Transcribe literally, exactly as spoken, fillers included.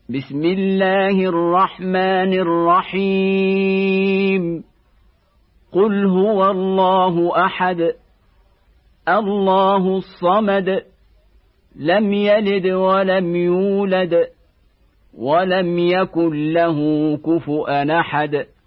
بسم الله الرحمن الرحيم قل هو الله أحد الله الصمد لم يلد ولم يولد ولم يكن له كفؤا أحد